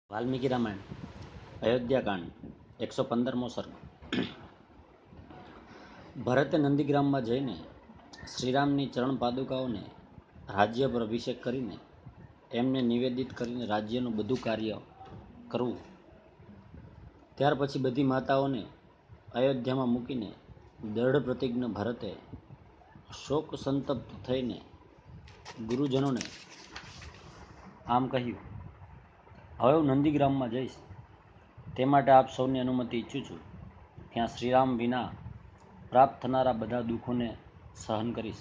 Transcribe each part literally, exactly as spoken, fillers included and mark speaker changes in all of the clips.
Speaker 1: વાલ્મીકી રામાયણ અયોધ્યાકાંડ એકસો પંદરમો સર્ગ. ભરતે નંદીગ્રામમાં જઈને શ્રીરામની ચરણ પાદુકાઓને રાજ્ય પર અભિષેક કરીને એમને નિવેદિત કરીને રાજ્યનું બધું કાર્ય કરવું. ત્યાર પછી બધી માતાઓને અયોધ્યામાં મૂકીને દૃઢ પ્રતિજ્ઞ ભરતે શોક સંતપ્ત થઈને ગુરુજનોને આમ કહ્યું, હવે હું નંદીગ્રામમાં જઈશ. તે માટે આપ સૌની અનુમતિ ઈચ્છું છું. ત્યાં શ્રીરામ વિના પ્રાપ્ત થનારા બધા દુઃખોને સહન કરીશ.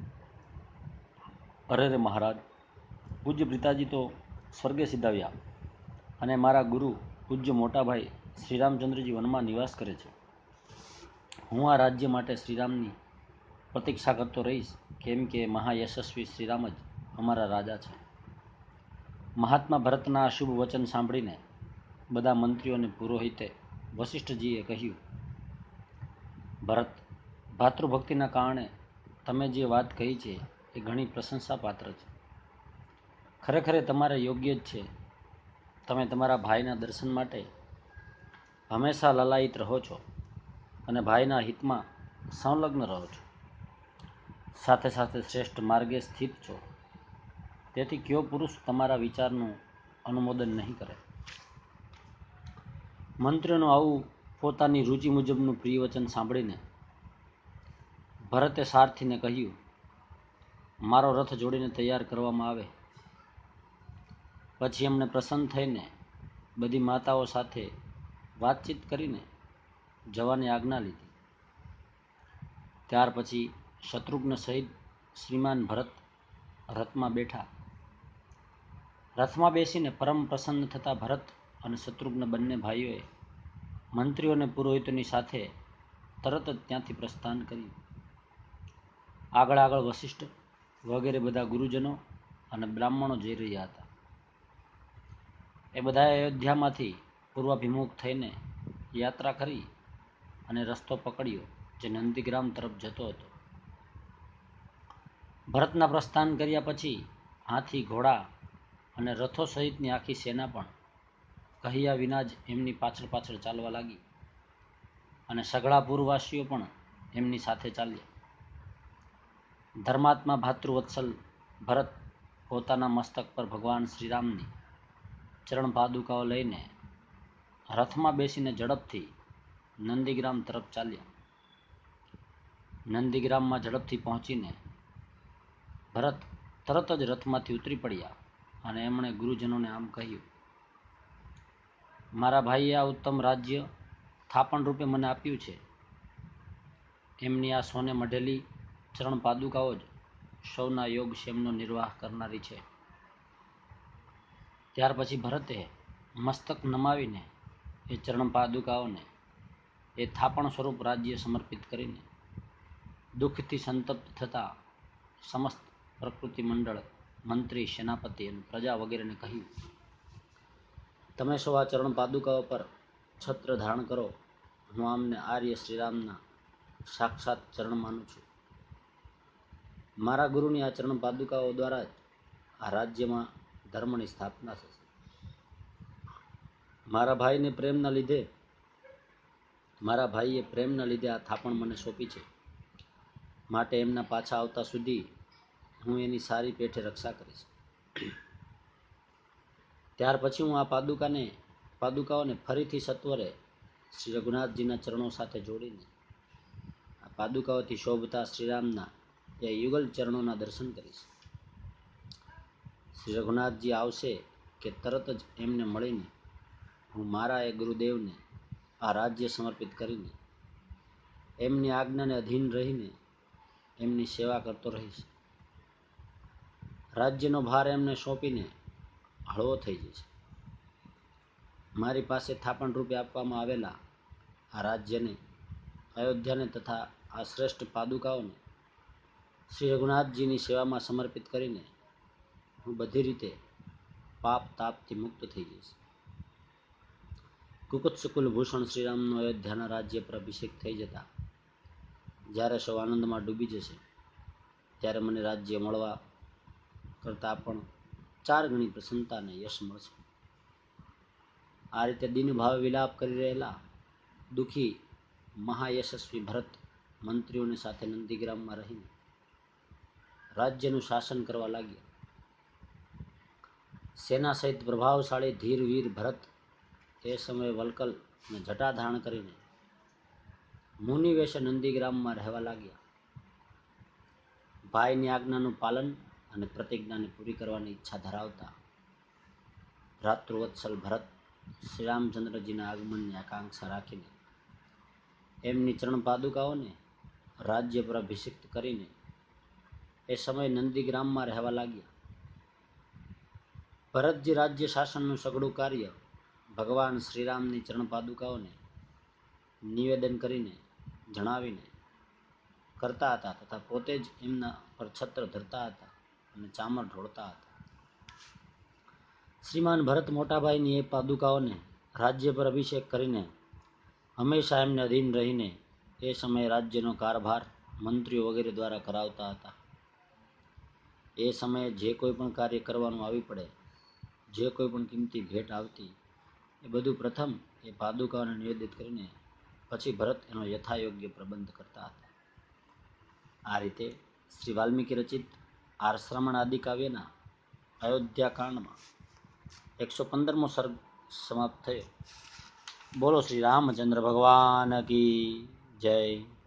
Speaker 1: અરે રે મહારાજ, પૂજ્ય પિતાજી તો સ્વર્ગે સિધાવ્યા અને મારા ગુરુ પૂજ્ય મોટાભાઈ શ્રીરામચંદ્રજી વનમાં નિવાસ કરે છે. હું આ રાજ્ય માટે શ્રીરામની પ્રતીક્ષા કરતો રહીશ, કેમ કે મહાયશસ્વી શ્રીરામ જ અમારા રાજા છે. મહાત્મા ભરતના આ શુભ વચન સાંભળીને બધા મંત્રીઓ અને પુરોહિતે વશિષ્ઠજીએ કહ્યું, ભરત, ભાતૃભક્તિના કારણે તમે જે વાત કહી છે એ ઘણી પ્રશંસાપાત્ર છે. ખરેખર તમારે યોગ્ય જ છે. તમે તમારા ભાઈના દર્શન માટે હંમેશા લલાયિત રહો છો અને ભાઈના હિતમાં સંલગ્ન રહો છો. સાથે સાથે શ્રેષ્ઠ માર્ગે સ્થિત છો. તેથી કયો પુરુષ તમારા વિચારનું અનુમોદન નહીં કરે. મંત્રીઓનું આવું પોતાની રુચિ મુજબનું પ્રિય વચન સાંભળીને ભરતે સારથીને કહ્યું, મારો રથ જોડીને તૈયાર કરવામાં આવે. પછી એમણે પ્રસન્ન થઈને બધી માતાઓ સાથે વાતચીત કરીને જવાની આજ્ઞા લીધી. ત્યાર પછી શત્રુઘ્ન સહિત શ્રીમાન ભરત રથમાં બેઠા. રથમાં બેસીને પરમ પ્રસન્ન થતા ભરત અને શત્રુઘ્ન બંને ભાઈઓએ મંત્રીઓ અને પુરોહિતોની સાથે તરત જ ત્યાંથી પ્રસ્થાન કર્યું. આગળ આગળ વશિષ્ઠ વગેરે બધા ગુરુજનો અને બ્રાહ્મણો જઈ રહ્યા હતા. એ બધાએ અયોધ્યામાંથી પૂર્વાભિમુખ થઈને યાત્રા કરી અને રસ્તો પકડ્યો જે નંદીગ્રામ તરફ જતો હતો. ભરતના પ્રસ્થાન કર્યા પછી હાથી, ઘોડા અને રથો સહિતની આખી સેના પણ કહ્યા વિના જ એમની પાછળ પાછળ ચાલવા લાગી અને સઘળા પૂરવાસીઓ પણ એમની સાથે ચાલ્યા. ધર્માત્મા ભાતૃવત્સલ ભરત પોતાના મસ્તક પર ભગવાન શ્રીરામની ચરણ પાદુકાઓ લઈને રથમાં બેસીને ઝડપથી નંદીગ્રામ તરફ ચાલ્યા. નંદીગ્રામમાં ઝડપથી પહોંચીને ભરત તરત જ રથમાંથી ઉતરી પડ્યા અને એમણે ગુરુજનોને આમ કહ્યું, મારા ભાઈએ આ ઉત્તમ રાજ્ય થાપણ રૂપે મને આપ્યું છે. એમની આ સોને મઢેલી ચરણ પાદુકાઓ જ સૌના યોગક્ષેમનો નિર્વાહ કરનારી છે. ત્યાર પછી ભરતે મસ્તક નમાવીને એ ચરણ પાદુકાઓને એ થાપણ સ્વરૂપ રાજ્ય સમર્પિત કરીને દુઃખથી સંતપ્ત થતા સમસ્ત પ્રકૃતિ મંડળ, મંત્રી, સેનાપતિ અને પ્રજા વગેરેને કહ્યું, તમે સૌ આ ચરણ પાદુકાઓ પર છત્ર ધારણ કરો. હું આમને આર્ય શ્રીરામના સાક્ષાત ચરણ માનું છું. મારા ગુરુની આ ચરણ પાદુકાઓ દ્વારા જ આ રાજ્યમાં ધર્મની સ્થાપના થશે. મારા ભાઈને પ્રેમના લીધે મારા ભાઈએ પ્રેમના લીધે આ થાપણ મને સોંપી છે. માટે એમના પાછા આવતા સુધી હું એની સારી પેઠે રક્ષા કરીશ. ત્યાર પછી હું આ પાદુકાને પાદુકાઓને ફરીથી સત્વરે શ્રી રઘુનાથજીના ચરણો સાથે જોડીને આ પાદુકાઓથી શોભતા શ્રીરામના એ યુગલ ચરણોના દર્શન કરીશ. શ્રી રઘુનાથજી આવશે કે તરત જ એમને મળીને હું મારા એ ગુરુદેવને આ રાજ્ય સમર્પિત કરીને એમની આજ્ઞાને અધીન રહીને એમની સેવા કરતો રહીશ. રાજ્યનો ભાર એમને સોંપીને હળવો થઈ જશે. મારી પાસે થાપણ રૂપે આપવામાં આવેલા આ રાજ્યને, અયોધ્યાને તથા આ શ્રેષ્ઠ પાદુકાઓને શ્રી રઘુનાથજીની સેવામાં સમર્પિત કરીને હું બધી રીતે પાપ તાપથી મુક્ત થઈ જઈશ. કુકુત્સ કુલભૂષણ શ્રીરામનો અયોધ્યાના રાજ્ય પર અભિષેક થઈ જતા જ્યારે સૌ આનંદમાં ડૂબી જશે ત્યારે મને રાજ્ય મળવા કરતાં પણ ચાર ગણી પ્રસન્નતા અને યશ મળશે. આ રીતે દીનભાવે વિલાપ કરી રહેલા દુઃખી મહાયશસ્વી ભરત મંત્રીઓની સાથે નંદીગ્રામમાં રહીને રાજ્યનું શાસન કરવા લાગ્યા. સેના સહિત પ્રભાવશાળી ધીર વીર ભરત એ સમયે વલ્કલને જટા ધારણ કરીને મુનિવેશે નંદીગ્રામમાં રહેવા લાગ્યા. ભાઈની આજ્ઞાનું પાલન અને પ્રતિજ્ઞાને પૂરી કરવાની ઈચ્છા ધરાવતા ભ્રાતૃવત્સલ ભરત શ્રીરામચંદ્રજીના આગમનની આકાંક્ષા રાખીને એમની ચરણ પાદુકાઓને રાજ્ય પર અભિષિક્ત કરીને એ સમયે નંદીગ્રામમાં રહેવા લાગ્યા. ભરતજી રાજ્ય શાસનનું સઘળું કાર્ય ભગવાન શ્રીરામની ચરણ પાદુકાઓને નિવેદન કરીને જણાવીને કરતા હતા તથા પોતે જ એમના પર છત્ર ધરતા હતા અને ચામર ઢોળતા હતા. શ્રીમાન ભરત મોટાભાઈની એ પાદુકાઓને રાજ્ય પર અભિષેક કરીને હંમેશા એમને અધીન રહીને એ સમયે રાજ્યનો કારભાર મંત્રીઓ વગેરે દ્વારા કરાવતા હતા. એ સમયે જે કોઈ પણ કાર્ય કરવાનું આવી પડે, જે કોઈ પણ કિંમતી ભેટ આવતી, એ બધું પ્રથમ એ પાદુકાઓને નિવેદિત કરીને પછી ભરત એનો યથાયોગ્ય પ્રબંધ કરતા હતા. આ રીતે શ્રી વાલ્મીકી રચિત આર્ષશ્રમણ આદિ કાવ્યના અયોધ્યાકાંડમાં એકસો પંદરમો સર્ગ સમાપ્ત થયો. બોલો શ્રી રામચંદ્ર ભગવાન કી જય.